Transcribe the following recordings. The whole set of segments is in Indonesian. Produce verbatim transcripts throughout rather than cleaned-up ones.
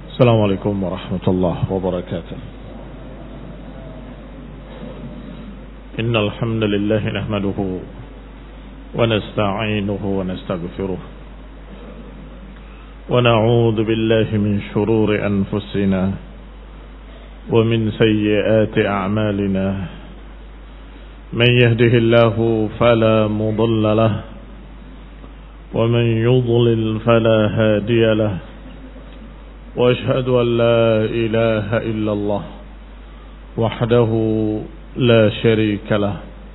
السلام عليكم ورحمة الله وبركاته. إن الحمد لله نحمده ونستعينه ونستغفره ونعوذ بالله من شرور أنفسنا ومن سيئات أعمالنا. من يهده الله فلا مضل له ومن يضلل فلا هادي له. وأشهد أن لا إله إلا الله وحده لا شريك له.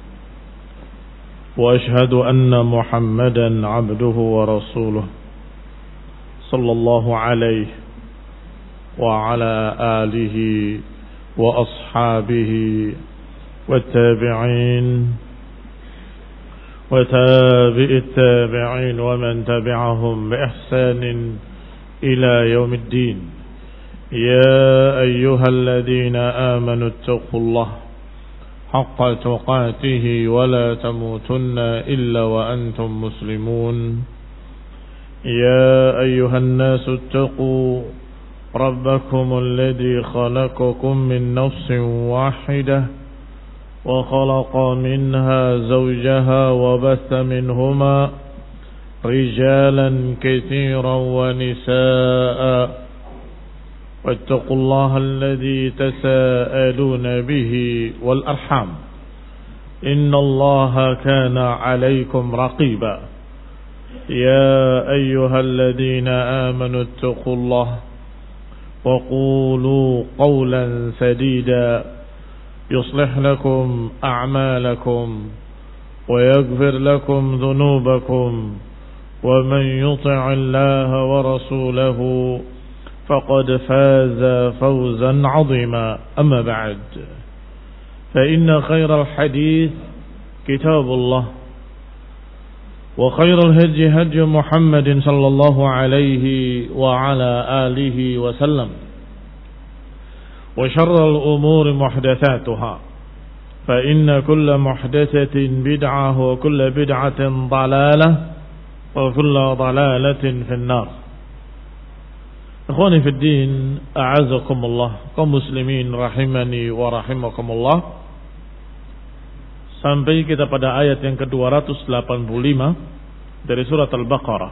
وأشهد أن محمدا عبده ورسوله صلى الله عليه وعلى آله وأصحابه والتابعين وتابع التابعين ومن تبعهم بإحسان إلى يوم الدين. يا أيها الذين آمنوا اتقوا الله حق تقاته ولا تموتن إلا وأنتم مسلمون. يا أيها الناس اتقوا ربكم الذي خلقكم من نفس واحدة وخلق منها زوجها وبث منهما رجالا كثيرا ونساء واتقوا الله الذي تساءلون به والأرحام إن الله كان عليكم رقيبا. يا أيها الذين آمنوا اتقوا الله وقولوا قولا سديدا يصلح لكم أعمالكم ويغفر لكم ذنوبكم ومن يطع الله ورسوله فقد فاز فوزا عظيما. أما بعد فإن خير الحديث كتاب الله وخير الهدي هدي محمد صلى الله عليه وعلى آله وسلم وشر الأمور محدثاتها فإن كل محدثة بدعة وكل بدعة ضلالة وكل ضلالة في النار. Ikhwani fid din, a'azakumullah, kaum muslimin rahimani wa rahimakumullah. Sampai kita pada ayat yang ke dua ratus delapan puluh lima dari surat Al-Baqarah,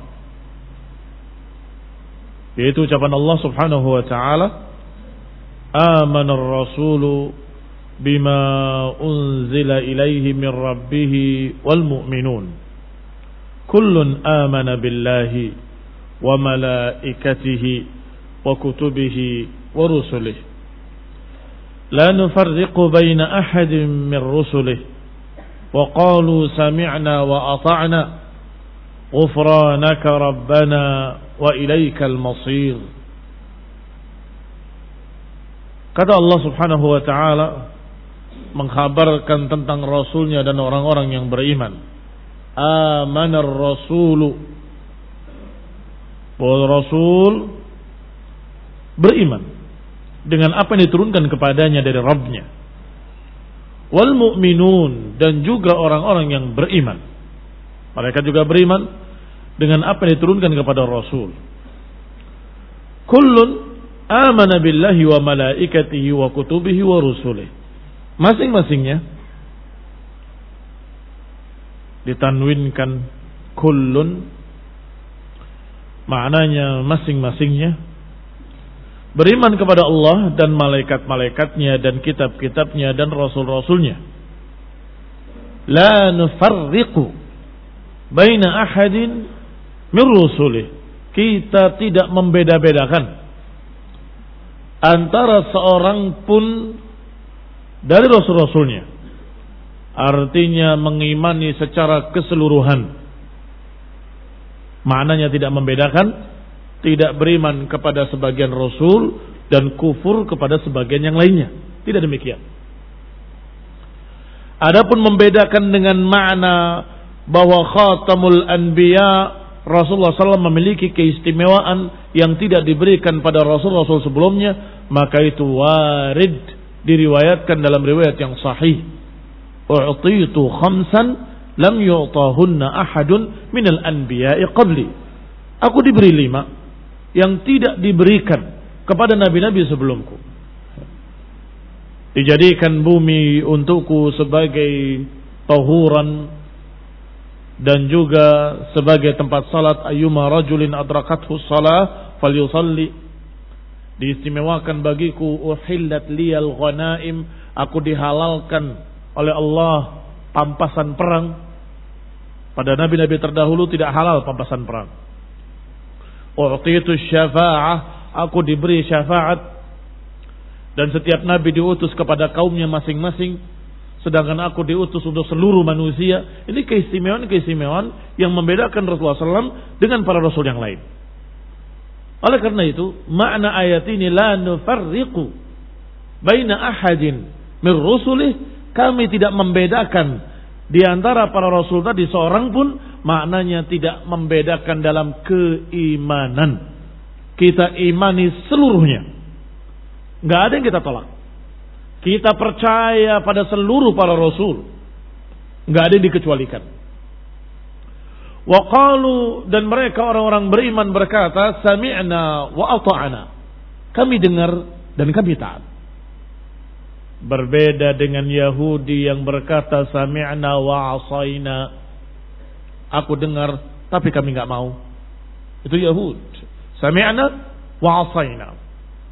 yaitu ucapan Allah Subhanahu wa taala, "Amanar rasulu bima unzila ilaihi min rabbih wal mu'minun kullun amana billahi wa malaikatihi wa kutubihi wa rusulihi la nufarriqu baina ahadin min rusulihi wa qalu sami'na wa ata'na ghufranaka rabbana wa ilaikal masir." Kata Allah Subhanahu wa taala mengkhabarkan tentang rasulnya dan orang-orang yang beriman. Amanar rasulu, bahwa Rasul beriman dengan apa yang diturunkan kepadanya dari Rabbnya. Wal mu'minun, dan juga orang-orang yang beriman, mereka juga beriman dengan apa yang diturunkan kepada Rasul. Kullun amana billahi wa malaikatihi wa kutubihi wa rusulihi. Masing-masingnya ditanwinkan kullun, maknanya masing-masingnya beriman kepada Allah dan malaikat-malaikatnya dan kitab-kitabnya dan rasul-rasulnya. La nufarriqu baina ahadin min rusulih. Kita tidak membeda-bedakan antara seorang pun dari rasul-rasulnya. Artinya mengimani secara keseluruhan. Maknanya tidak membedakan, tidak beriman kepada sebagian rasul dan kufur kepada sebagian yang lainnya. Tidak demikian. Adapun membedakan dengan makna bahwa khatamul anbiya, Rasulullah sallallahu alaihi wasallam memiliki keistimewaan yang tidak diberikan pada rasul-rasul sebelumnya, maka itu warid, diriwayatkan dalam riwayat yang sahih. U'titu khamsan lam yu'tahunna ahadun minal anbiya'i qabli. Aku diberi lima yang tidak diberikan kepada nabi-nabi sebelumku. Dijadikan bumi untukku sebagai tahuran dan juga sebagai tempat salat. Ayyuma rajulin adrakathu salah falyusalli. Diistimewakan bagiku, uhillat liyal ghanaim, aku dihalalkan oleh Allah pampasan perang. Pada nabi-nabi terdahulu tidak halal pampasan perang. U'titu syafa'ah, aku diberi syafaat. Dan setiap nabi diutus kepada kaumnya masing-masing, sedangkan aku diutus untuk seluruh manusia. Ini keistimewaan-keistimewaan yang membedakan Rasulullah shallallahu alaihi wasallam dengan para rasul yang lain. Oleh karena itu, makna ayat ini, la nufarriqu baina ahadin min rusulih, kami tidak membedakan di antara para rasul tadi seorang pun, maknanya tidak membedakan dalam keimanan. Kita imani seluruhnya. Nggak ada yang kita tolak. Kita percaya pada seluruh para rasul. Nggak ada yang dikecualikan. Wa qalu, dan mereka orang-orang beriman berkata, sami'na wa ata'na. Kami dengar dan kami taat. Berbeda dengan Yahudi yang berkata sami'na wa asayna. Aku dengar tapi kami nggak mau. Itu Yahud. Sami'na wa asayna.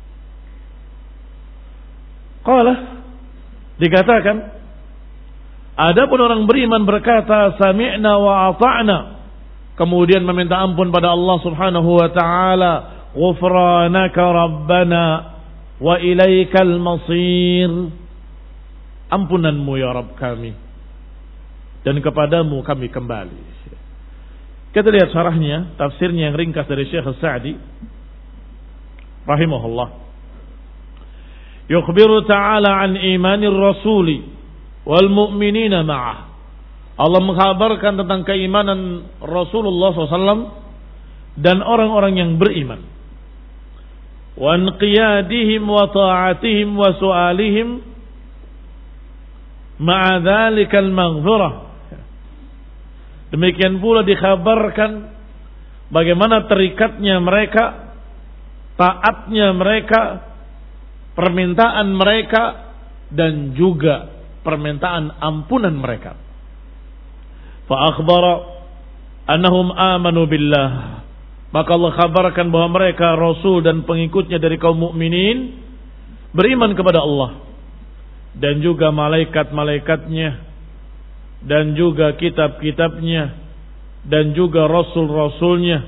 Qala, dikatakan, adapun orang beriman berkata sami'na wa ata'na, kemudian meminta ampun pada Allah Subhanahu wa taala, ghufranaka rabbana wa ilaikal masir, ampunanmu ya Rabb kami dan kepadamu kami kembali. Kita lihat syarahnya, tafsirnya yang ringkas dari Syekh As-Sa'di rahimahullah. Yukhbiru ta'ala an imanir rasuli wal mu'minina ma'ah. Allah mengkhabarkan tentang keimanan Rasulullah shallallahu alaihi wasallam dan orang-orang yang beriman. Wa anqiyadihim wa ta'atihim wa su'alihim ma'a dhalikal maghfirah. Demikian pula dikhabarkan bagaimana terikatnya mereka, taatnya mereka, permintaan mereka, dan juga permintaan ampunan mereka. Fa akhbara annahum amanu billah, maka Allah kabarkan bahwa mereka rasul dan pengikutnya dari kaum mukminin beriman kepada Allah dan juga malaikat-malaikatnya dan juga kitab-kitabnya dan juga rasul-rasulnya,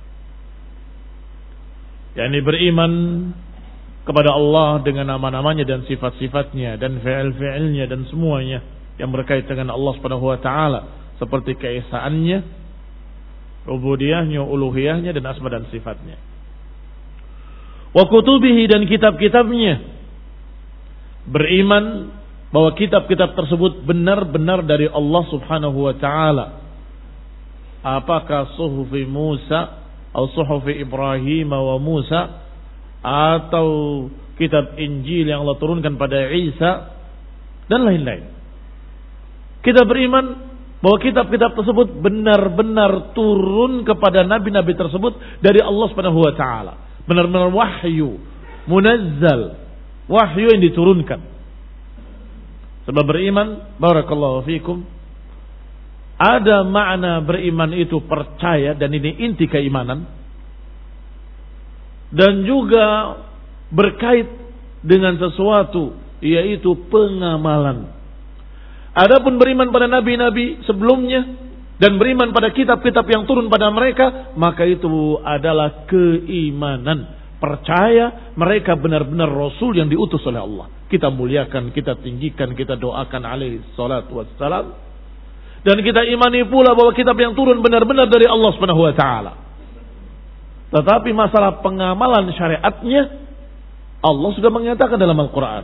yakni beriman kepada Allah dengan nama-namanya dan sifat-sifatnya dan fi'il-fi'ilnya dan semuanya yang berkait dengan Allah Subhanahu wa taala, seperti keesaannya, rububiyahnya, uluhiyahnya dan asma dan sifatnya. Wa kutubihi, dan kitab-kitabnya. Beriman bahwa kitab-kitab tersebut benar-benar dari Allah Subhanahu wa taala. Apakah suhufi Musa atau suhufi Ibrahim wa Musa, atau kitab Injil yang Allah turunkan pada Isa dan lain-lain. Kita beriman bahwa kitab-kitab tersebut benar-benar turun kepada nabi-nabi tersebut dari Allah Subhanahu wa taala. Benar-benar wahyu, munazzal, wahyu yang diturunkan. Sebab beriman, barakallahu fikum, ada makna beriman itu percaya, dan ini inti keimanan. Dan juga berkait dengan sesuatu, yaitu pengamalan. Adapun beriman pada nabi-nabi sebelumnya dan beriman pada kitab-kitab yang turun pada mereka, maka itu adalah keimanan. Percaya mereka benar-benar rasul yang diutus oleh Allah. Kita muliakan, kita tinggikan, kita doakan alaihi salatu wassalam. Dan kita imani pula bahwa kitab yang turun benar-benar dari Allah Subhanahu wa taala. Tetapi masalah pengamalan syariatnya, Allah sudah menyatakan dalam Al-Quran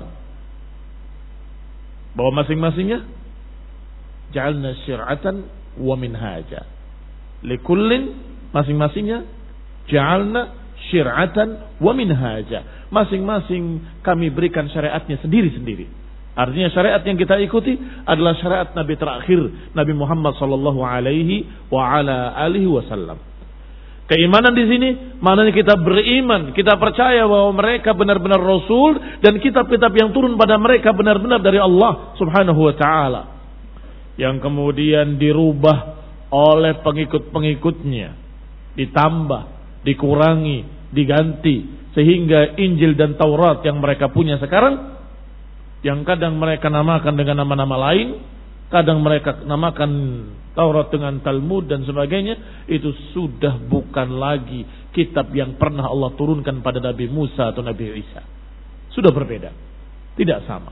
bahwa masing-masingnya ja'alna syir'atan wa minhaja likullin, masing-masingnya ja'alna syir'atan wa minhaja, masing-masing kami berikan syariatnya sendiri-sendiri. Artinya syariat yang kita ikuti adalah syariat Nabi terakhir, Nabi Muhammad sallallahu alaihi wa ala alihi wasallam. Keimanan di sini maknanya kita beriman, kita percaya bahwa mereka benar-benar rasul dan kitab-kitab yang turun pada mereka benar-benar dari Allah Subhanahu wa taala. Yang kemudian dirubah oleh pengikut-pengikutnya, ditambah, dikurangi, diganti sehingga Injil dan Taurat yang mereka punya sekarang yang kadang mereka namakan dengan nama-nama lain, kadang mereka namakan Taurat dengan Talmud dan sebagainya, itu sudah bukan lagi kitab yang pernah Allah turunkan pada Nabi Musa atau Nabi Isa. Sudah berbeda, tidak sama.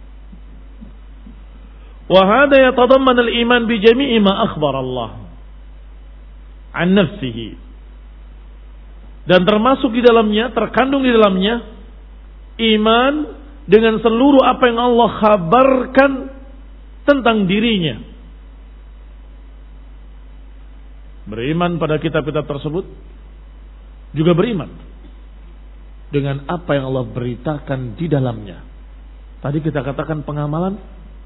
Wa hadha yatadamman al-iman bi jami'i ma akhbar Allah an nafsihi. Dan termasuk di dalamnya, terkandung di dalamnya iman dengan seluruh apa yang Allah khabarkan tentang dirinya. Beriman pada kitab-kitab tersebut, juga beriman dengan apa yang Allah beritakan di dalamnya. Tadi kita katakan pengamalan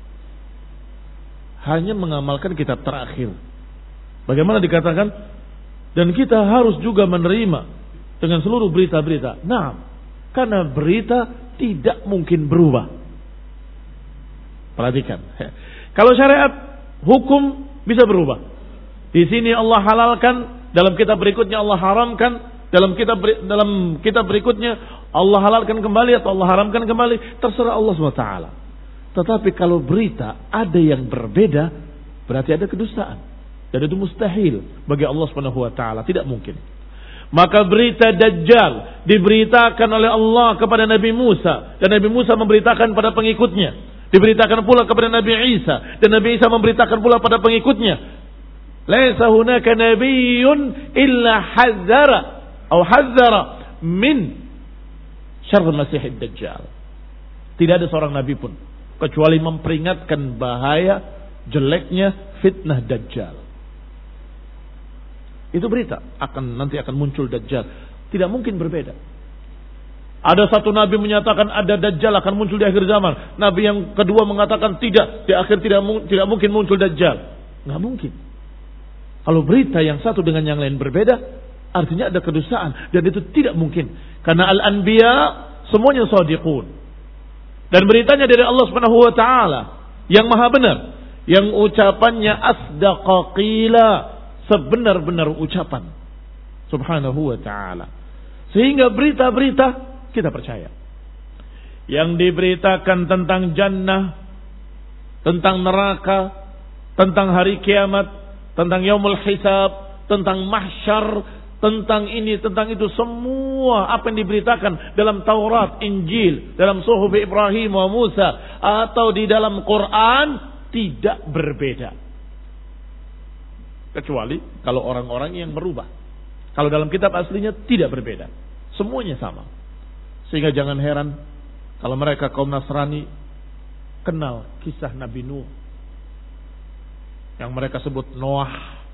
hanya mengamalkan kitab terakhir. Bagaimana dikatakan? Dan kita harus juga menerima dengan seluruh berita-berita. Nah, karena berita tidak mungkin berubah. Perhatikan. Kalau syariat, hukum bisa berubah. Di sini Allah halalkan, dalam kitab berikutnya Allah haramkan, dalam kitab dalam kitab berikutnya Allah halalkan kembali atau Allah haramkan kembali, terserah Allah subhanahu wa taala. Tetapi kalau berita ada yang berbeda, berarti ada kedustaan. Dan itu mustahil bagi Allah subhanahu wa taala, tidak mungkin. Maka berita Dajjal diberitakan oleh Allah kepada Nabi Musa, dan Nabi Musa memberitakan pada pengikutnya. Diberitakan pula kepada Nabi Isa, dan Nabi Isa memberitakan pula pada pengikutnya. Laisa hunaka nabiyyun illa hadzara atau hadzara min syarr Masih Dajjal. Tidak ada seorang nabi pun kecuali memperingatkan bahaya jeleknya fitnah Dajjal. Itu berita, akan nanti akan muncul Dajjal. Tidak mungkin berbeda. Ada satu nabi menyatakan ada Dajjal akan muncul di akhir zaman. Nabi yang kedua mengatakan tidak, di akhir tidak tidak mungkin muncul Dajjal. Nggak mungkin. Kalau berita yang satu dengan yang lain berbeda, artinya ada kedustaan, dan itu tidak mungkin. Karena al-anbiya semuanya shadiqun. Dan beritanya dari Allah Subhanahu wa taala yang maha benar, yang ucapannya asdaqa qila, sebenar-benar ucapan Subhanahu wa taala. Sehingga berita-berita kita percaya. Yang diberitakan tentang jannah, tentang neraka, tentang hari kiamat, tentang yaumul hisab, tentang mahsyar, tentang ini, tentang itu, semua apa yang diberitakan dalam Taurat, Injil, dalam Suhuf Ibrahim wa Musa, atau di dalam Quran tidak berbeda. Kecuali kalau orang-orang yang merubah. Kalau dalam kitab aslinya tidak berbeda. Semuanya sama. Sehingga jangan heran kalau mereka kaum Nasrani kenal kisah Nabi Nuh yang mereka sebut Noah.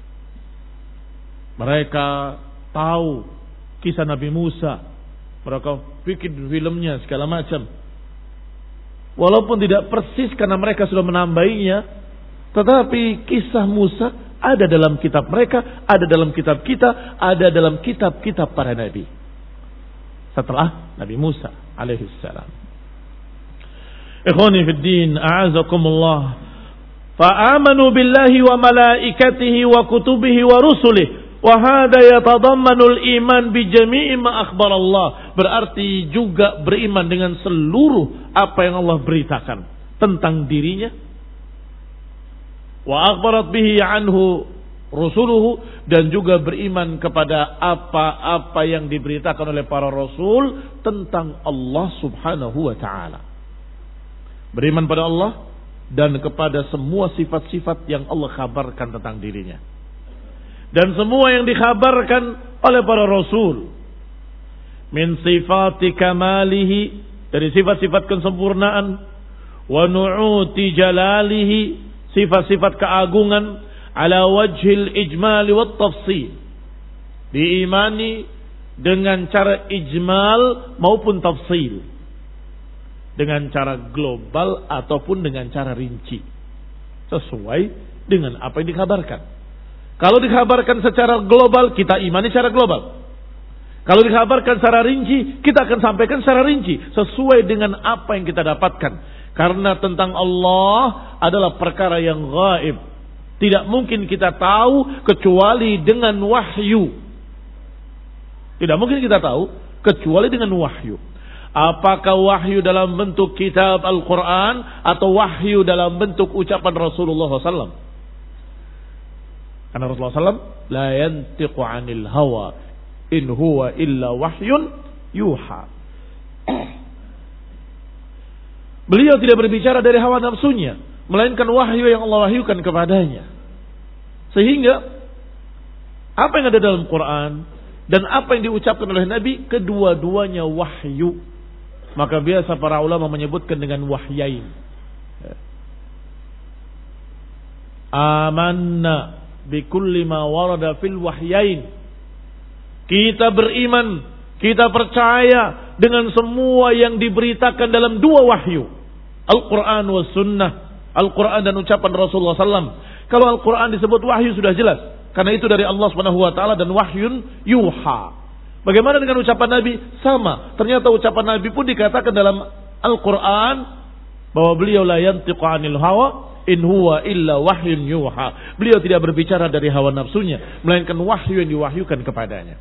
Mereka tahu kisah Nabi Musa. Mereka bikin filmnya segala macam. Walaupun tidak persis karena mereka sudah menambahinya, tetapi kisah Musa ada dalam kitab mereka, ada dalam kitab kita, ada dalam kitab-kitab para nabi. Setelah Nabi Musa alaihi salam. Ikhwani fid din, a'azakumullah. Fa'amanu billahi wa malaikatihi wa kutubihi wa rusulihi wa hadha yatadammanul iman bi jami'i ma akhbar Allah. Berarti juga beriman dengan seluruh apa yang Allah beritakan tentang dirinya. Wa akhbarat bihi anhu rusuluhu, dan juga beriman kepada apa-apa yang diberitakan oleh para rasul tentang Allah Subhanahu wa taala. Beriman pada Allah dan kepada semua sifat-sifat yang Allah kabarkan tentang dirinya. Dan semua yang dikhabarkan oleh para rasul. Min sifati kamalihi, dari sifat-sifat kesempurnaan. Wa nu'uti jalalihi, sifat-sifat keagungan. Ala wajhil ijmali wat tafsil. Diimani dengan cara ijmal maupun tafsil. Dengan cara global ataupun dengan cara rinci, sesuai dengan apa yang dikabarkan. Kalau dikabarkan secara global, kita imani secara global. Kalau dikabarkan secara rinci, kita akan sampaikan secara rinci sesuai dengan apa yang kita dapatkan. Karena tentang Allah adalah perkara yang gaib. Tidak mungkin kita tahu kecuali dengan wahyu. Tidak mungkin kita tahu kecuali dengan wahyu. Apakah wahyu dalam bentuk kitab Al-Quran atau wahyu dalam bentuk ucapan Rasulullah shallallahu alaihi wasallam? Karena Rasulullah shallallahu alaihi wasallam la yantiqu anil hawa in huwa illa wahyun yuha. Beliau tidak berbicara dari hawa nafsunya, melainkan wahyu yang Allah wahyukan kepadanya. Sehingga apa yang ada dalam Quran dan apa yang diucapkan oleh Nabi, kedua-duanya wahyu. Maka biasa para ulama menyebutkan dengan wahyain. Amanna bikulli ma warada fil wahyain. Kita beriman, kita percaya dengan semua yang diberitakan dalam dua wahyu. Al-Quran wa sunnah. Al-Quran dan ucapan Rasulullah shallallahu alaihi wasallam. Kalau Al-Quran disebut wahyu sudah jelas. Karena itu dari Allah subhanahu wa ta'ala dan wahyun yuha. Bagaimana dengan ucapan Nabi? Sama. Ternyata ucapan Nabi pun dikatakan dalam Al-Quran bahwa beliau la yantiqu anil hawa in huwa illa wahyun yuha. Beliau tidak berbicara dari hawa nafsunya, melainkan wahyu yang diwahyukan kepadanya.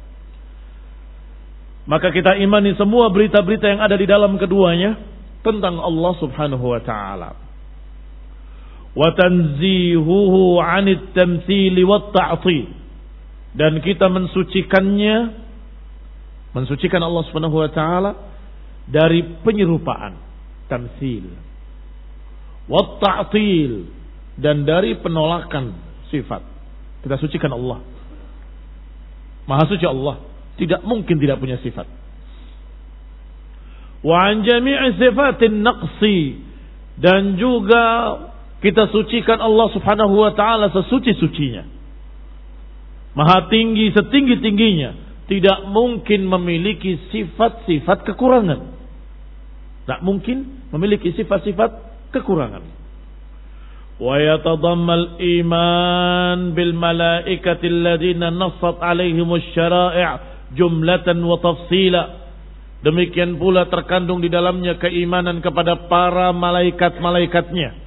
Maka kita imani semua berita-berita yang ada di dalam keduanya tentang Allah subhanahu wa ta'ala. Wa tanzihuhu 'anit tamtsili wat ta'til. Dan kita mensucikannya, mensucikan Allah subhanahu wa ta'ala dari penyerupaan, tamtsil, wat ta'til, dan dari penolakan sifat. Kita sucikan Allah. Maha suci Allah, tidak mungkin tidak punya sifat. Wa an jami'i sifatin naqsi, dan juga kita sucikan Allah subhanahu wa ta'ala sesuci-sucinya. Maha tinggi setinggi-tingginya, tidak mungkin memiliki sifat-sifat kekurangan. Tidak mungkin memiliki sifat-sifat kekurangan. Wa yatadammal iman bil malaikati alladziina nassat 'alaihimus syara'i' jumlatan wa tafsila. Demikian pula terkandung di dalamnya keimanan kepada para malaikat-malaikatnya.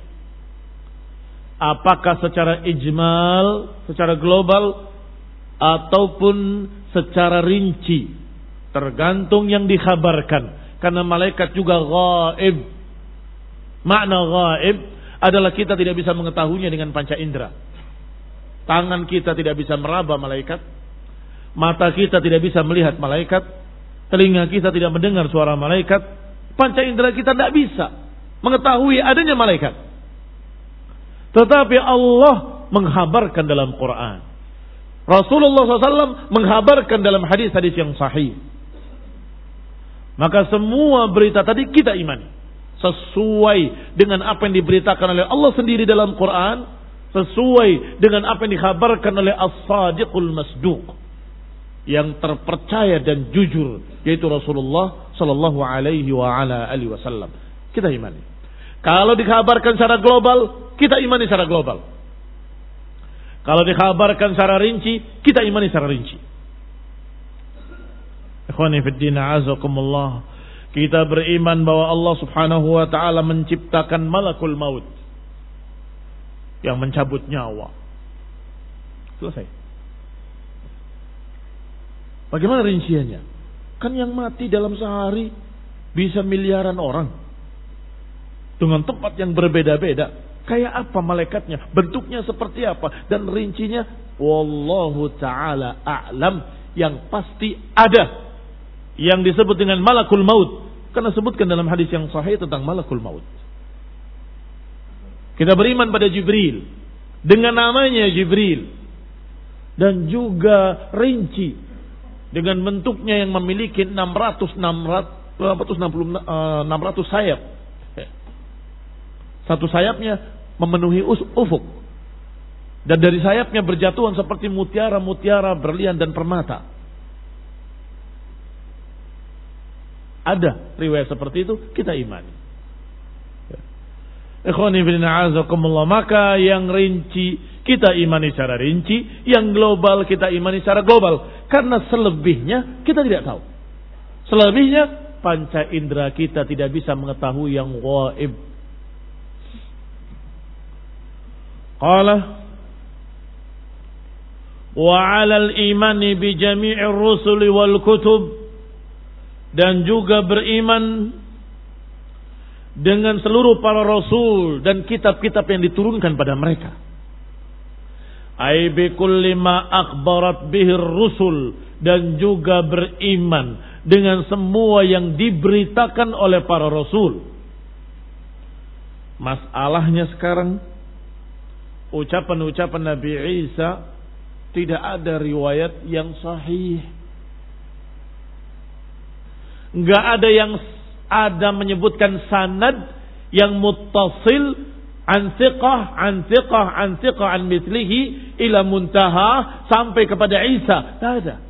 Apakah secara ijmal, secara global, ataupun secara rinci, tergantung yang dikhabarkan. Karena malaikat juga ghaib. Makna ghaib adalah kita tidak bisa mengetahuinya dengan panca indera. Tangan kita tidak bisa meraba malaikat, mata kita tidak bisa melihat malaikat, telinga kita tidak mendengar suara malaikat, panca indera kita tidak bisa mengetahui adanya malaikat. Tetapi Allah menghabarkan dalam Quran, Rasulullah shallallahu alaihi wasallam menghabarkan dalam hadis-hadis yang sahih. Maka semua berita tadi kita imani sesuai dengan apa yang diberitakan oleh Allah sendiri dalam Quran, sesuai dengan apa yang dikhabarkan oleh As-Sadiqul Masduq, yang terpercaya dan jujur, yaitu Rasulullah sallallahu alaihi wa ala alihi wasallam. Kita imani. Kalau dikhabarkan secara global, kita imani secara global. Kalau dikhabarkan secara rinci, kita imani secara rinci. Ikhwani fid din, a'azakumullah. Kita beriman bahwa Allah subhanahu wa ta'ala menciptakan malakul maut yang mencabut nyawa. Selesai. Bagaimana rinciannya? Kan yang mati dalam sehari bisa miliaran orang. Dengan tempat yang berbeda-beda. Kayak apa malaikatnya? Bentuknya seperti apa? Dan rincinya, wallahu ta'ala a'lam. Yang pasti ada yang disebut dengan malakul maut. Karena sebutkan dalam hadis yang sahih tentang malakul maut. Kita beriman pada Jibril. Dengan namanya Jibril. Dan juga rinci. Dengan bentuknya yang memiliki enam ratus, enam ratus enam puluh, enam ratus sayap. Satu sayapnya memenuhi ufuk. Dan dari sayapnya berjatuhan seperti mutiara-mutiara, berlian dan permata. Ada riwayat seperti itu, kita imani. Ikhwani fillah, a'azakumullah. Maka yang rinci kita imani secara rinci, yang global kita imani secara global. Karena selebihnya kita tidak tahu. Selebihnya panca indera kita tidak bisa mengetahui yang ghaib. Qala wa 'alal imani bi jami'ir rusuli wal kutub, dan juga beriman dengan seluruh para rasul dan kitab-kitab yang diturunkan pada mereka. Ai bi kulli ma akhbarat bihi rusul, dan juga beriman dengan semua yang diberitakan oleh para rasul. Masalahnya sekarang, ucapan-ucapan Nabi Isa tidak ada riwayat yang sahih. Enggak ada yang ada menyebutkan sanad yang muttasil an thiqah an thiqah an thiqah an mithlihi ila muntaha sampai kepada Isa. Tidak ada.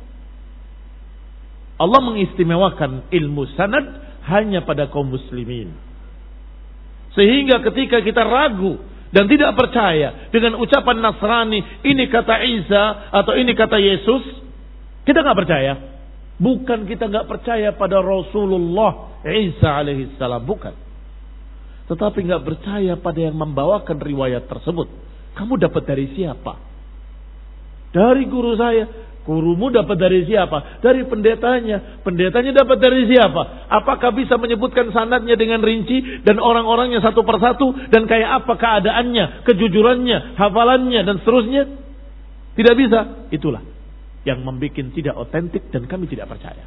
Allah mengistimewakan ilmu sanad hanya pada kaum muslimin. Sehingga ketika kita ragu dan tidak percaya dengan ucapan Nasrani, ini kata Isa atau ini kata Yesus, kita nggak percaya. Bukan kita nggak percaya pada Rasulullah Isa alaihissalam, bukan. Tetapi nggak percaya pada yang membawakan riwayat tersebut. Kamu dapat dari siapa? Dari guru saya. Gurumu dapat dari siapa? Dari pendetanya. Pendetanya dapat dari siapa? Apakah bisa menyebutkan sanadnya dengan rinci dan orang-orangnya satu persatu dan kayak apa keadaannya, kejujurannya, hafalannya dan seterusnya? Tidak bisa. Itulah yang membuat tidak otentik dan kami tidak percaya.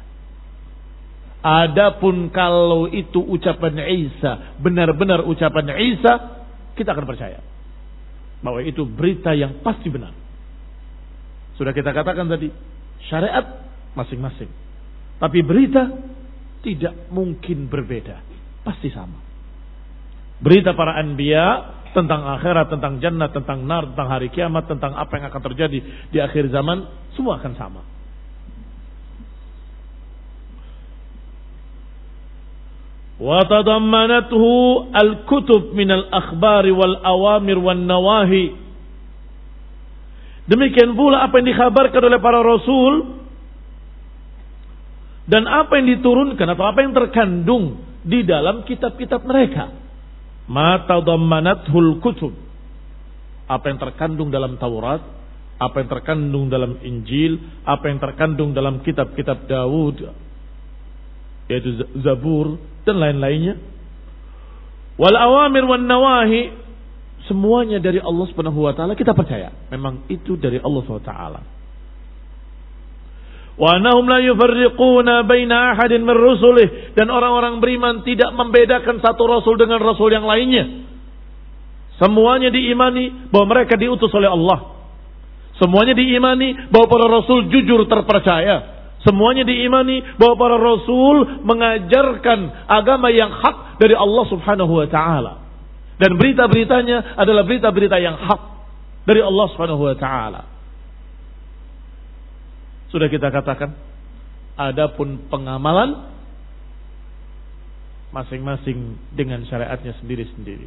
Adapun kalau itu ucapan Isa, benar-benar ucapan Isa, kita akan percaya bahwa itu berita yang pasti benar. Sudah kita katakan tadi, syariat masing-masing. Tapi berita tidak mungkin berbeda. Pasti sama. Berita para anbiya tentang akhirat, tentang jannah, tentang nar, tentang hari kiamat, tentang apa yang akan terjadi di akhir zaman, semua akan sama. Wa tadammanathu al-kutub min al-akhbari wal awamir wan nawahi. Demikian pula apa yang dikhabarkan oleh para rasul dan apa yang diturunkan atau apa yang terkandung di dalam kitab-kitab mereka. Ma tadammanathul kutub, apa yang terkandung dalam Taurat, apa yang terkandung dalam Injil, apa yang terkandung dalam kitab-kitab Daud, yaitu Zabur dan lain-lainnya. Wal awamir wan nawahi, semuanya dari Allah Subhanahu wa taala kita percaya. Memang itu dari Allah Subhanahu wa taala. Wa annahum la yufarriquna baina ahadin min rusulih, dan orang-orang beriman tidak membedakan satu rasul dengan rasul yang lainnya. Semuanya diimani bahwa mereka diutus oleh Allah. Semuanya diimani bahwa para rasul jujur terpercaya. Semuanya diimani bahwa para rasul mengajarkan agama yang hak dari Allah Subhanahu wa taala. Dan berita-beritanya adalah berita-berita yang hak dari Allah Subhanahu wa taala. Sudah kita katakan, adapun pengamalan masing-masing dengan syariatnya sendiri-sendiri.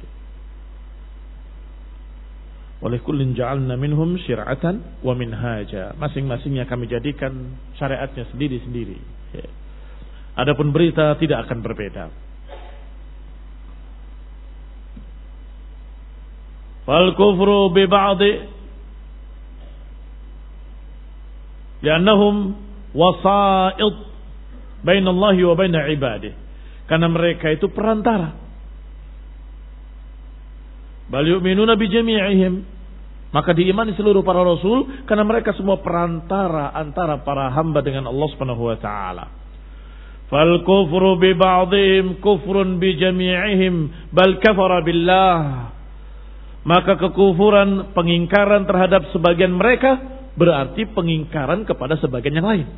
Oleh kullin ja'alna minhum syir'atan wa minhaja. Masing-masingnya kami jadikan syariatnya sendiri-sendiri. Adapun berita tidak akan berbeda. Fal kufru bi ba'di li'annahum wasa'id baina Allah wa baina ibadihi, karena mereka itu perantara. Bal yu'minuna bi jami'ihim, maka diimani seluruh para rasul karena mereka semua perantara antara para hamba dengan Allah Subhanahu wa taala. Fal kufru bi ba'dihim kufrun bi jami'ihim bal kafara billah. Maka kekufuran, pengingkaran terhadap sebagian mereka berarti pengingkaran kepada sebagian yang lain.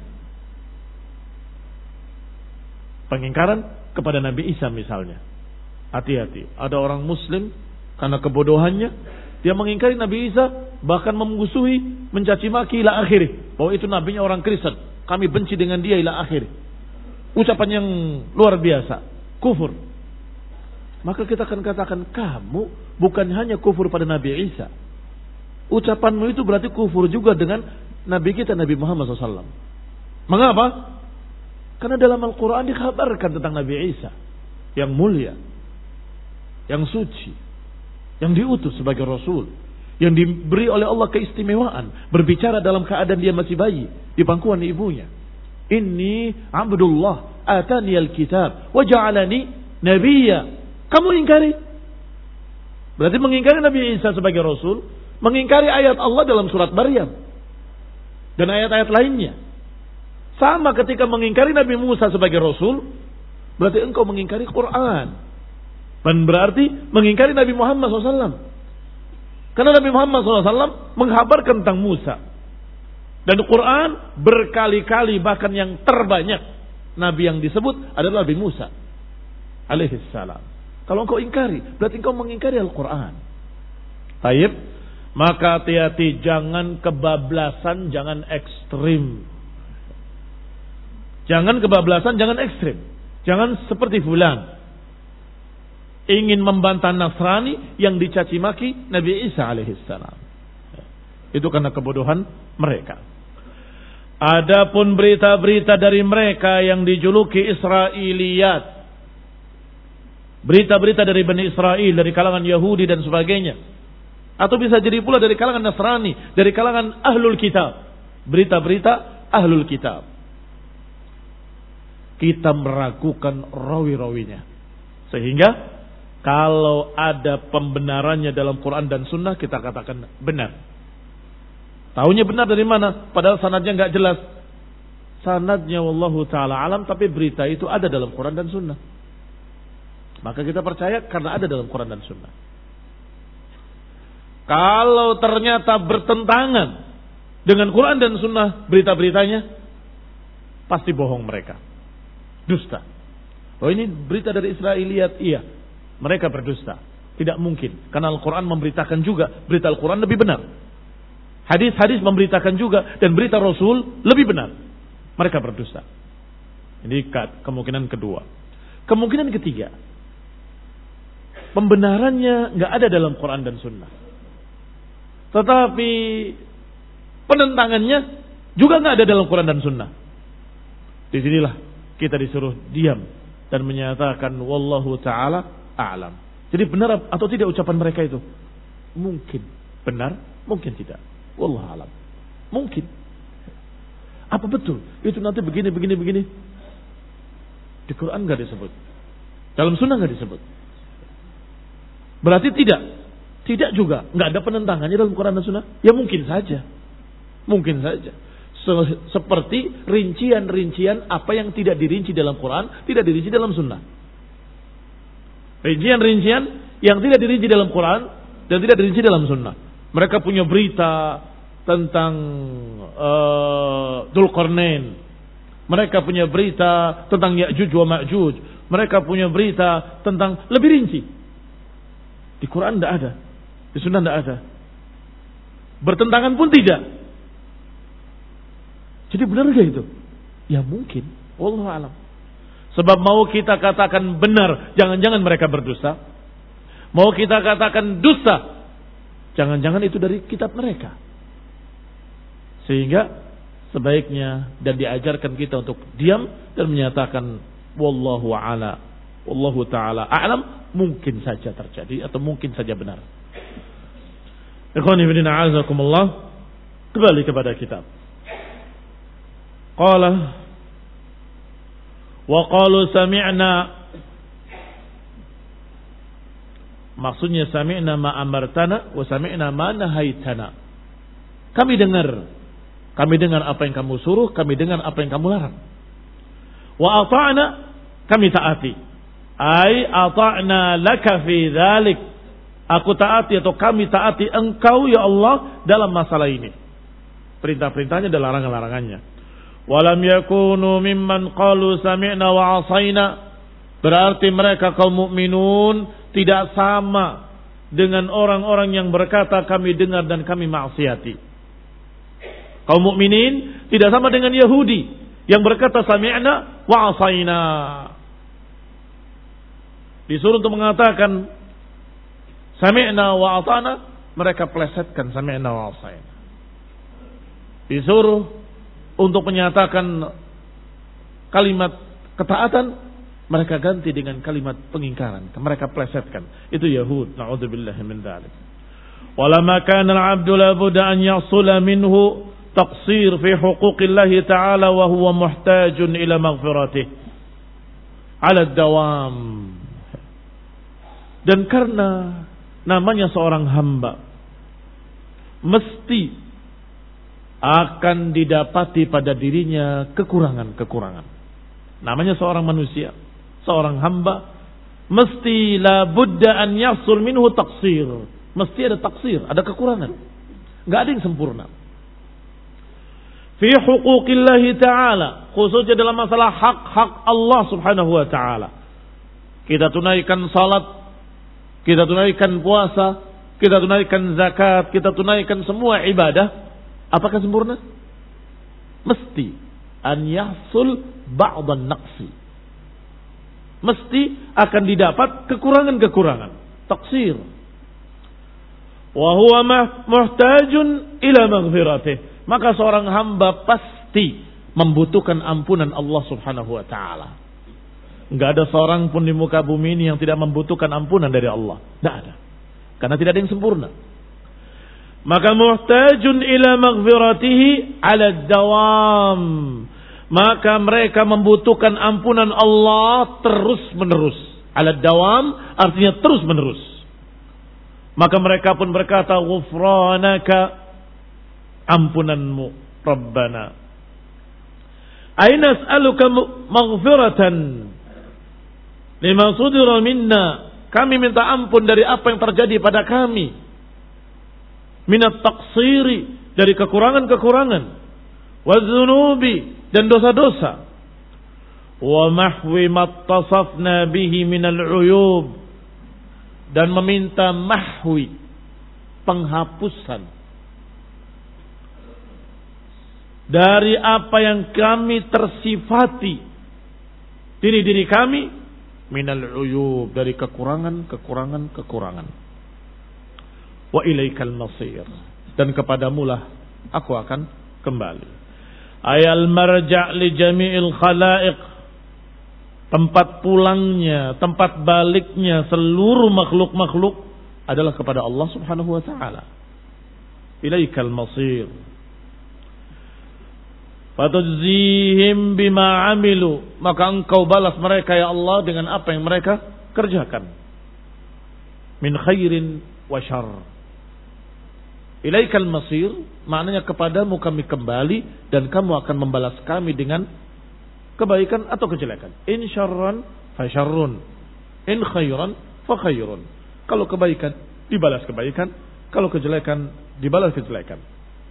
Pengingkaran kepada Nabi Isa misalnya. Hati-hati, ada orang muslim karena kebodohannya dia mengingkari Nabi Isa, bahkan memusuhi, mencaci maki ila akhiri, bahwa itu nabinya orang Kristen, kami benci dengan dia ila akhiri. Ucapan yang luar biasa, kufur. Maka kita akan katakan, kamu bukan hanya kufur pada Nabi Isa, Ucapanmu itu berarti kufur juga dengan Nabi kita Nabi Muhammad shallallahu alaihi wasallam. Mengapa? Karena dalam Al-Quran dikabarkan tentang Nabi Isa yang mulia, yang suci, yang diutus sebagai Rasul, yang diberi oleh Allah keistimewaan, berbicara dalam keadaan dia masih bayi di pangkuan ibunya. Inni Abdullah atani al-kitab wa ja'alani nabiyya. Kamu ingkari? Berarti mengingkari Nabi Isa sebagai Rasul, mengingkari ayat Allah dalam surat Maryam dan ayat-ayat lainnya. Sama ketika mengingkari Nabi Musa sebagai Rasul, berarti engkau mengingkari Quran. Dan berarti mengingkari Nabi Muhammad shallallahu alaihi wasallam. Karena Nabi Muhammad shallallahu alaihi wasallam menghabarkan tentang Musa. Dan Quran berkali-kali, bahkan yang terbanyak Nabi yang disebut adalah Nabi Musa alaihissalam. Kalau engkau ingkari, berarti engkau mengingkari Al-Quran. Taib, maka hati-hati, jangan kebablasan, jangan ekstrim. Jangan kebablasan, jangan ekstrim. Jangan seperti fulan ingin membantah Nasrani yang dicaci maki Nabi Isa alaihissalam. Itu karena kebodohan mereka. Adapun berita-berita dari mereka yang dijuluki Israiliyat, berita-berita dari Bani Israel, dari kalangan Yahudi dan sebagainya, atau bisa jadi pula dari kalangan Nasrani, dari kalangan Ahlul Kitab, berita-berita Ahlul Kitab, kita meragukan rawi-rawinya. Sehingga kalau ada pembenarannya dalam Quran dan Sunnah, kita katakan benar. Tahunya benar dari mana? Padahal sanadnya nggak jelas. Sanadnya wallahu ta'ala alam, tapi berita itu ada dalam Quran dan Sunnah. Maka kita percaya karena ada dalam Quran dan Sunnah. Kalau ternyata bertentangan dengan Quran dan Sunnah berita-beritanya, pasti bohong mereka. Dusta. Oh, ini berita dari Israiliyat, iya. Mereka berdusta. Tidak mungkin. Karena Al-Quran memberitakan juga. Berita Al-Quran lebih benar. Hadis-hadis memberitakan juga. Dan berita Rasul lebih benar. Mereka berdusta. Ini kemungkinan kedua. Kemungkinan ketiga. Pembenarannya nggak ada dalam Quran dan Sunnah. Tetapi penentangannya juga nggak ada dalam Quran dan Sunnah. Disinilah kita disuruh diam dan menyatakan wallahu ta'ala a'lam. Jadi benar atau tidak ucapan mereka itu? Mungkin benar, mungkin tidak. Wallahu a'lam. Mungkin. Apa betul? Itu nanti begini, begini, begini. Di Quran nggak disebut. Dalam Sunnah nggak disebut. Berarti tidak. Tidak juga. Nggak ada penentangannya dalam Quran dan Sunnah. Ya mungkin saja. Mungkin saja. Seperti rincian-rincian apa yang tidak dirinci dalam Quran, tidak dirinci dalam Sunnah. Rincian-rincian yang tidak dirinci dalam Quran dan tidak dirinci dalam Sunnah. Mereka punya berita tentang uh, Dzulqarnain. Mereka punya berita tentang Ya'juj wa Ma'juj. Mereka punya berita tentang lebih rinci. Di Quran tidak ada, di Sunnah tidak ada. Bertentangan pun tidak. Jadi benar gak itu? Ya mungkin. Wallahu a'lam. Sebab mau kita katakan benar, jangan-jangan mereka berdusta. Mau kita katakan dusta, jangan-jangan itu dari kitab mereka. Sehingga sebaiknya dan diajarkan kita untuk diam dan menyatakan wallahu a'la, wallahu ta'ala a'lam, mungkin saja terjadi atau mungkin saja benar. Ikhwani fillah a'azakumullah, kembali kepada kitab. Qala wa qalu sami'na, maksudnya sami'na ma amartana wa sami'na ma nahaitana. Kami dengar, kami dengar apa yang kamu suruh, kami dengar apa yang kamu larang. Wa ata'na, kami taati. Ai ata'na laka fi dzalik. Aku taati atau kami taati engkau ya Allah dalam masalah ini. Perintah-perintahnya dan larangan-larangannya. Walam yakunu mimman qalu sami'na wa asaina. Berarti mereka kaum mukminun tidak sama dengan orang-orang yang berkata kami dengar dan kami maksiati. Kaum mukminin tidak sama dengan Yahudi yang berkata sami'na wa asaina. Disuruh untuk mengatakan sami'na wa ata'na, mereka plesetkan sami'na wa ata'na. Disuruh untuk menyatakan kalimat ketaatan, mereka ganti dengan kalimat pengingkaran. Mereka plesetkan. Itu Yahud. Na'udzubillahi min dzalik. Walamma kana al-'abdu la budda an yahsula minhu taqsir fi huquqillahi ta'ala wa huwa muhtajun ila maghfiratih 'ala ad-dawam. Dan karena namanya seorang hamba mesti akan didapati pada dirinya kekurangan-kekurangan. Namanya seorang manusia, seorang hamba, mesti la budda an yahsul minhu taqsir. Mesti ada taksir, ada kekurangan. Enggak ada yang sempurna. Fi huquqillahi ta'ala, khususnya dalam masalah hak-hak Allah Subhanahu wa taala. Kita tunaikan salat, kita tunaikan puasa, kita tunaikan zakat, kita tunaikan semua ibadah. Apakah sempurna? Mesti an yahsul ba'dhan naqsi. Mesti akan didapat kekurangan-kekurangan, taksir. Wa huwa muhtajun ila maghfiratih. Maka seorang hamba pasti membutuhkan ampunan Allah Subhanahu wa taala. Enggak ada seorang pun di muka bumi ini yang tidak membutuhkan ampunan dari Allah. Enggak ada. Karena tidak ada yang sempurna. Maka muhtajun ila maghfiratihi ala dawam. Maka mereka membutuhkan ampunan Allah terus menerus. Ala dawam artinya terus menerus. Maka mereka pun berkata, ghufranaka, ampunanmu Rabbana. Aina as'aluka maghfiratan lima sudira minna. Kami minta ampun dari apa yang terjadi pada kami. Minat taqsiri, dari kekurangan-kekurangan. Wadzunubi, dan dosa-dosa. Wa mahwi mattasafna bihi minal uyub. Dan meminta mahwi, penghapusan dari apa yang kami tersifati diri-diri kami minal uyub, dari kekurangan-kekurangan kekurangan. Wa ilaikal masir, dan kepadamulah aku akan kembali. Ayal marja' li jami'il khalaiq, tempat pulangnya, tempat baliknya seluruh makhluk-makhluk adalah kepada Allah Subhanahu wa taala. Ilaikal masir. Fatujzihim bima amilu, maka engkau balas mereka ya Allah dengan apa yang mereka kerjakan. Min khairin wa syarr. Ilaikal masir, maknanya kepadamu kami kembali dan kamu akan membalas kami dengan kebaikan atau kejelekan. In syarran fa syarrun, in khairan fa khairun. Kalau kebaikan dibalas kebaikan, kalau kejelekan dibalas kejelekan.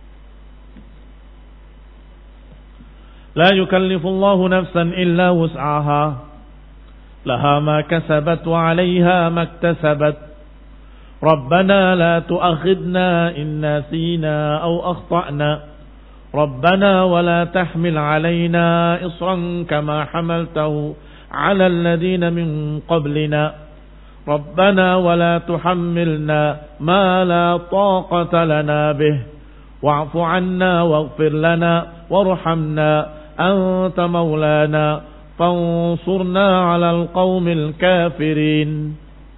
La yukallifullahu nafsan illa wus'aha, laha ma kasabat wa 'alayha ma iktasabat. Rabbana la tu'akhidna in nasina aw akhta'na. Rabbana wa la tahmil 'alaina isran kama hamaltahu 'ala alladhina min qablina. Rabbana wa la tuhammilna ma la taqata lana bih. Wa'fu 'anna waghfir lana warhamna anta maulana fansurna 'alal qaumil kafirin.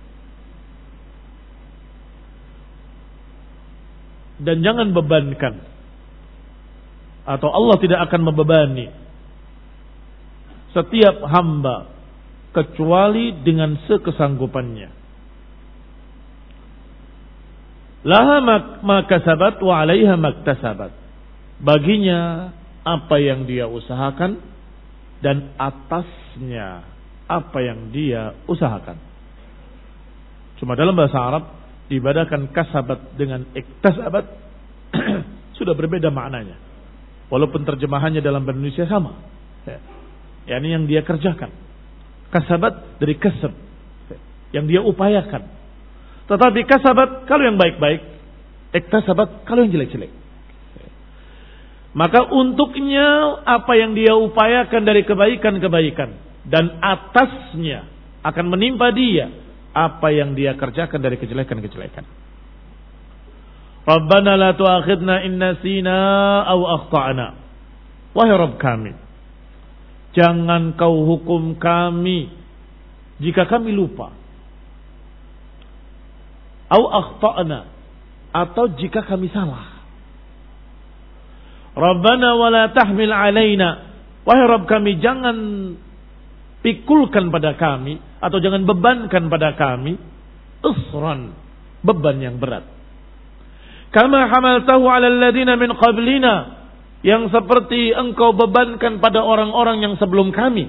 Dan jangan bebankan, atau Allah tidak akan membebani setiap hamba kecuali dengan sekesanggupannya. Laha ma kasabat wa 'alaiha maktasabat. Baginya apa yang dia usahakan dan atasnya apa yang dia usahakan. Cuma dalam bahasa Arab diibadahkan kasabat dengan iktasabat sudah berbeda maknanya. Walaupun terjemahannya dalam bahasa Indonesia sama. Ya, ini yang dia kerjakan. Kasabat dari kasab, yang dia upayakan. Tetapi kasabat kalau yang baik-baik, iktasabat kalau yang jelek-jelek. Maka untuknya apa yang dia upayakan dari kebaikan-kebaikan, dan atasnya akan menimpa dia apa yang dia kerjakan dari kejelekan-kejelekan. Rabbana la tu'akhidna in nasina aw akhta'na. Wahai Rabb kami, jangan kau hukum kami jika kami lupa. Aw akhta'na, atau jika kami salah. Rabbana wa la tahmil alaina. Wahai Rabb kami, jangan pikulkan pada kami atau jangan bebankan pada kami isran, beban yang berat. Kama hamaltahu 'ala alladziina min qablina, yang seperti engkau bebankan pada orang-orang yang sebelum kami.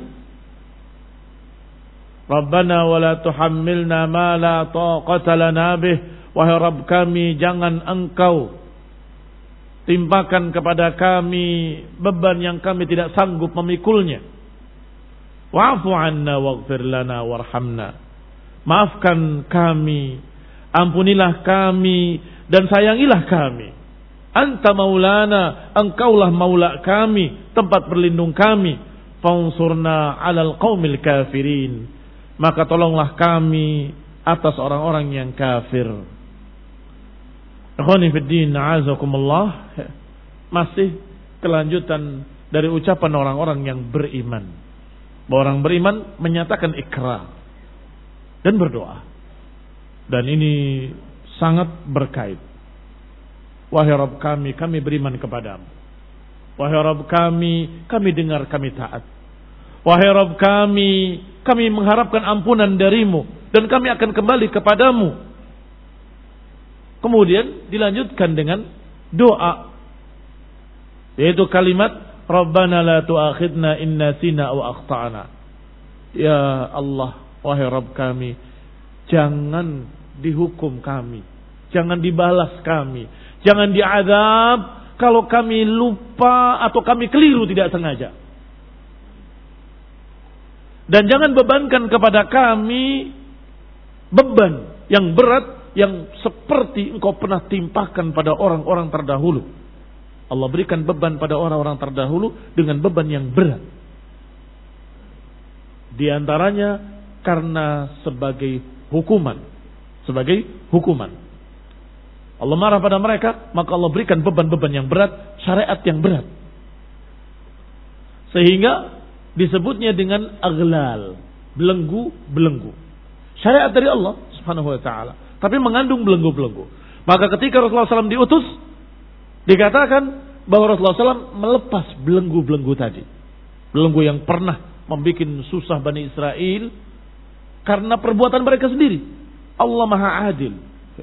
Rabbana wa la tuhammilna ma la taqata lana bih. Wahai Rabb kami, jangan engkau timpakan kepada kami beban yang kami tidak sanggup memikulnya. Wa'fu 'anna waghfir lana warhamna. Maafkan kami, ampunilah kami dan sayangilah kami. Anta maulana, engkaulah maula kami, tempat berlindung kami. Fansurna 'alal qaumil kafirin. Maka tolonglah kami atas orang-orang yang kafir. Ikhwani fid din, a'azakumullah. Masih kelanjutan dari ucapan orang-orang yang beriman. Bahwa orang beriman menyatakan ikrar dan berdoa. Dan ini sangat berkait. Wahai Rabb kami, kami beriman kepadamu. Wahai Rabb kami, kami dengar, kami taat. Wahai Rabb kami, kami mengharapkan ampunan darimu dan kami akan kembali kepadamu. Kemudian dilanjutkan dengan doa, yaitu kalimat Rabbana la tu'akhidna in nasina aw akhta'na. Ya Allah, wahai Rabb kami, jangan dihukum kami, jangan dibalas kami, jangan diazab kalau kami lupa atau kami keliru tidak sengaja. Dan jangan bebankan kepada kami beban yang berat yang seperti engkau pernah timpakan pada orang-orang terdahulu. Allah berikan beban pada orang-orang terdahulu dengan beban yang berat. Di antaranya karena sebagai hukuman. Sebagai hukuman. Allah marah pada mereka, maka Allah berikan beban-beban yang berat, syariat yang berat. Sehingga disebutnya dengan aghlal, belenggu-belenggu. Syariat dari Allah Subhanahu wa taala, tapi mengandung belenggu-belenggu. Maka ketika Rasulullah shallallahu alaihi wasallam diutus, dikatakan bahwa Rasulullah shallallahu alaihi wasallam melepas belenggu-belenggu tadi. Belenggu yang pernah membuat susah Bani Israel karena perbuatan mereka sendiri. Allah Maha Adil.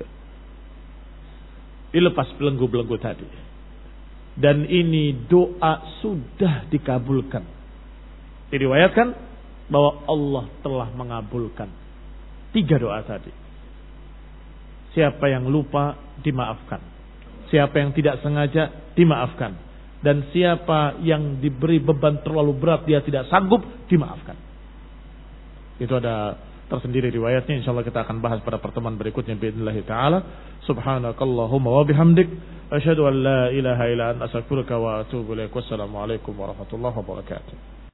Dilepas belenggu-belenggu tadi. Dan ini doa sudah dikabulkan. Diriwayatkan bahwa Allah telah mengabulkan tiga doa tadi. Siapa yang lupa dimaafkan. Siapa yang tidak sengaja dimaafkan. Dan siapa yang diberi beban terlalu berat dia tidak sanggup dimaafkan. Itu ada tersendiri riwayatnya. InsyaAllah kita akan bahas pada pertemuan berikutnya biidznillah ta'ala. Subhanakallahumma wa bihamdik, asyhadu an la ilaha illa anta astaghfiruka wa atubu ilaik. Wassalamualaikum warahmatullahi wabarakatuh.